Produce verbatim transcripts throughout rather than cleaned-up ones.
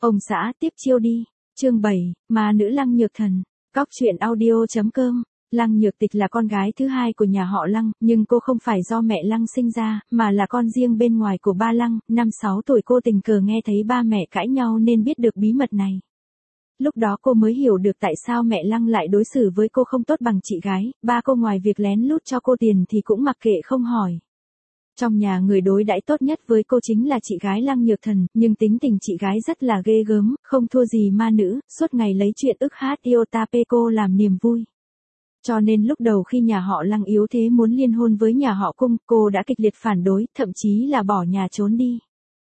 Ông xã tiếp chiêu đi. Chương bảy, Ma nữ Lăng Nhược Thần. Cóc truyện audio.com. Lăng Nhược Tịch là con gái thứ hai của nhà họ Lăng, nhưng cô không phải do mẹ Lăng sinh ra, mà là con riêng bên ngoài của ba Lăng. Năm sáu tuổi cô tình cờ nghe thấy ba mẹ cãi nhau nên biết được bí mật này. Lúc đó cô mới hiểu được tại sao mẹ Lăng lại đối xử với cô không tốt bằng chị gái. Ba cô ngoài việc lén lút cho cô tiền thì cũng mặc kệ không hỏi. Trong nhà người đối đãi tốt nhất với cô chính là chị gái Lăng Nhược Thần, nhưng tính tình chị gái rất là ghê gớm, không thua gì ma nữ, suốt ngày lấy chuyện ức hát Iota cô làm niềm vui. Cho nên lúc đầu khi nhà họ Lăng yếu thế muốn liên hôn với nhà họ Cung, cô đã kịch liệt phản đối, thậm chí là bỏ nhà trốn đi.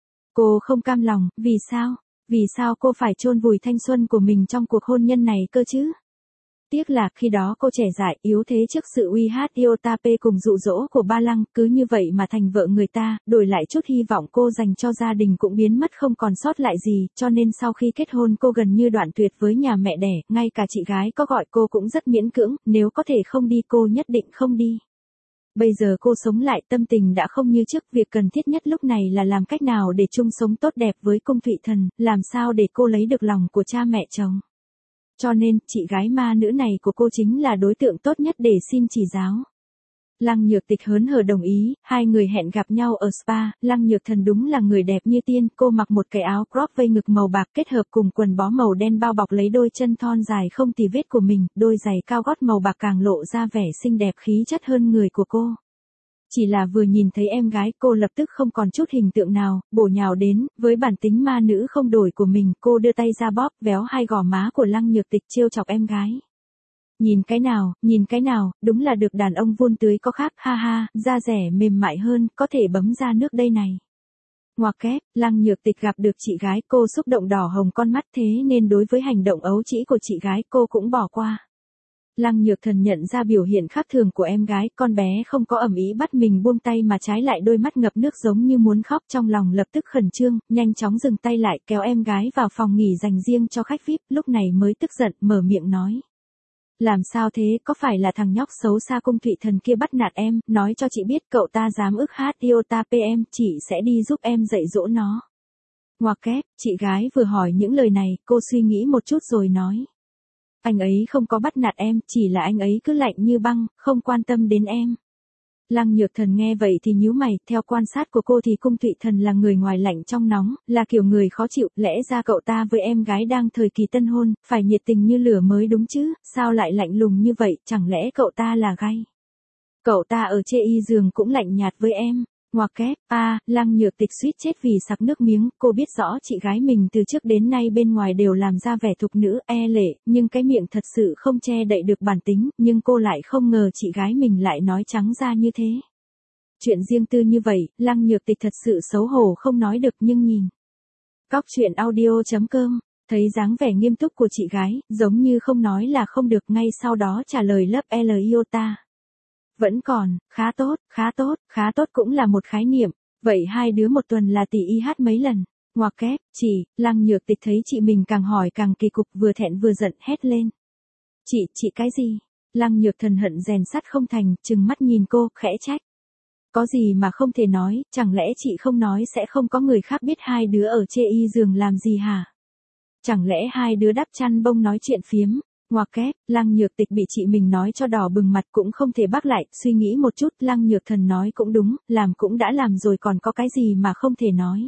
Cô không cam lòng, vì sao? Vì sao cô phải chôn vùi thanh xuân của mình trong cuộc hôn nhân này cơ chứ? Tiếc là khi đó cô trẻ dại, yếu thế trước sự uy hát Iota cùng dụ dỗ của ba Lăng, cứ như vậy mà thành vợ người ta, đổi lại chút hy vọng cô dành cho gia đình cũng biến mất không còn sót lại gì, cho nên sau khi kết hôn cô gần như đoạn tuyệt với nhà mẹ đẻ, ngay cả chị gái có gọi cô cũng rất miễn cưỡng, nếu có thể không đi cô nhất định không đi. Bây giờ cô sống lại, tâm tình đã không như trước, việc cần thiết nhất lúc này là làm cách nào để chung sống tốt đẹp với Cung Thụy Thần, làm sao để cô lấy được lòng của cha mẹ chồng. Cho nên, chị gái ma nữ này của cô chính là đối tượng tốt nhất để xin chỉ giáo. Lăng Nhược Tịch hớn hở đồng ý, hai người hẹn gặp nhau ở spa. Lăng Nhược Thần đúng là người đẹp như tiên, cô mặc một cái áo crop vây ngực màu bạc kết hợp cùng quần bó màu đen bao bọc lấy đôi chân thon dài không tì vết của mình, đôi giày cao gót màu bạc càng lộ ra vẻ xinh đẹp khí chất hơn người của cô. Chỉ là vừa nhìn thấy em gái cô lập tức không còn chút hình tượng nào, bổ nhào đến, với bản tính ma nữ không đổi của mình, cô đưa tay ra bóp, véo hai gò má của Lăng Nhược Tịch trêu chọc em gái. Nhìn cái nào, nhìn cái nào, đúng là được đàn ông vun tưới có khác, ha ha, da rẻ mềm mại hơn, có thể bấm ra nước đây này. Ngoặc kép, Lăng Nhược Tịch gặp được chị gái, cô xúc động đỏ hồng con mắt, thế nên đối với hành động ấu trĩ của chị gái cô cũng bỏ qua. Lăng Nhược Thần nhận ra biểu hiện khác thường của em gái, con bé không có ầm ĩ bắt mình buông tay mà trái lại đôi mắt ngập nước giống như muốn khóc, trong lòng lập tức khẩn trương, nhanh chóng dừng tay lại, kéo em gái vào phòng nghỉ dành riêng cho khách vi ai pi, lúc này mới tức giận, mở miệng nói. Làm sao thế, có phải là thằng nhóc xấu xa Cung Thụy Thần kia bắt nạt em, nói cho chị biết cậu ta dám ức hát Iota em, chị sẽ đi giúp em dạy dỗ nó. Ngoặc kép, chị gái vừa hỏi những lời này, cô suy nghĩ một chút rồi nói. Anh ấy không có bắt nạt em, chỉ là anh ấy cứ lạnh như băng, không quan tâm đến em. Lăng Nhược Thần nghe vậy thì nhíu mày, theo quan sát của cô thì Cung Thụy Thần là người ngoài lạnh trong nóng, là kiểu người khó chịu, lẽ ra cậu ta với em gái đang thời kỳ tân hôn, phải nhiệt tình như lửa mới đúng chứ, sao lại lạnh lùng như vậy, chẳng lẽ cậu ta là gay. Cậu ta ở chê y giường cũng lạnh nhạt với em. Ngoặc kép, a, à, Lăng Nhược Tịch suýt chết vì sặc nước miếng, cô biết rõ chị gái mình từ trước đến nay bên ngoài đều làm ra vẻ thục nữ, e lệ, nhưng cái miệng thật sự không che đậy được bản tính, nhưng cô lại không ngờ chị gái mình lại nói trắng ra như thế. Chuyện riêng tư như vậy, Lăng Nhược Tịch thật sự xấu hổ không nói được nhưng nhìn. Cóc truyện audio.com, thấy dáng vẻ nghiêm túc của chị gái, giống như không nói là không được, ngay sau đó trả lời lớp L Iota. Vẫn còn, khá tốt, khá tốt, khá tốt cũng là một khái niệm, vậy hai đứa một tuần là tỷ y hát mấy lần, ngoặc kép, chị, Lăng Nhược Tịch thấy chị mình càng hỏi càng kỳ cục, vừa thẹn vừa giận, hét lên. Chị, chị cái gì? Lăng Nhược Thần hận rèn sắt không thành, trừng mắt nhìn cô, khẽ trách. Có gì mà không thể nói, chẳng lẽ chị không nói sẽ không có người khác biết hai đứa ở chê y giường làm gì hả? Chẳng lẽ hai đứa đắp chăn bông nói chuyện phiếm? Ngoặc kép, Lăng Nhược Tịch bị chị mình nói cho đỏ bừng mặt cũng không thể bác lại, suy nghĩ một chút, Lăng Nhược Thần nói cũng đúng, làm cũng đã làm rồi còn có cái gì mà không thể nói.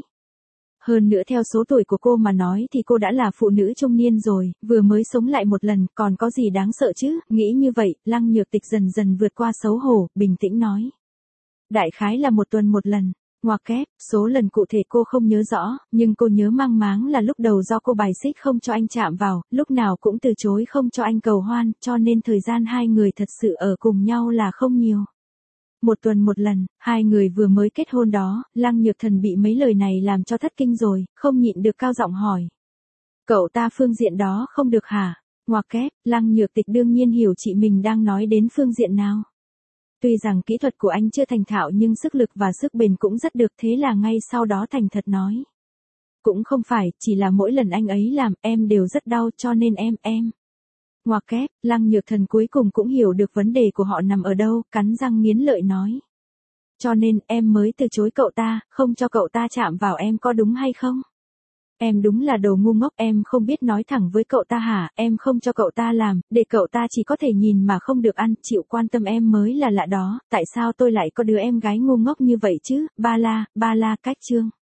Hơn nữa theo số tuổi của cô mà nói thì cô đã là phụ nữ trung niên rồi, vừa mới sống lại một lần, còn có gì đáng sợ chứ, nghĩ như vậy, Lăng Nhược Tịch dần dần vượt qua xấu hổ, bình tĩnh nói. Đại khái là một tuần một lần. Ngoặc kép, số lần cụ thể cô không nhớ rõ, nhưng cô nhớ mang máng là lúc đầu do cô bài xích không cho anh chạm vào, lúc nào cũng từ chối không cho anh cầu hoan, cho nên thời gian hai người thật sự ở cùng nhau là không nhiều. Một tuần một lần, hai người vừa mới kết hôn đó, Lăng Nhược Thần bị mấy lời này làm cho thất kinh rồi, không nhịn được cao giọng hỏi. Cậu ta phương diện đó không được hả? Ngoặc kép, Lăng Nhược Tịch đương nhiên hiểu chị mình đang nói đến phương diện nào. Tuy rằng kỹ thuật của anh chưa thành thạo nhưng sức lực và sức bền cũng rất được, thế là ngay sau đó thành thật nói. Cũng không phải, chỉ là mỗi lần anh ấy làm em đều rất đau cho nên em, em. Ngoặc kép, Lăng Nhược Thần cuối cùng cũng hiểu được vấn đề của họ nằm ở đâu, cắn răng nghiến lợi nói. Cho nên em mới từ chối cậu ta, không cho cậu ta chạm vào em có đúng hay không? Em đúng là đồ ngu ngốc, em không biết nói thẳng với cậu ta hả, em không cho cậu ta làm, để cậu ta chỉ có thể nhìn mà không được ăn, chịu quan tâm em mới là lạ đó, tại sao tôi lại có đứa em gái ngu ngốc như vậy chứ, ba la, ba la cách chương.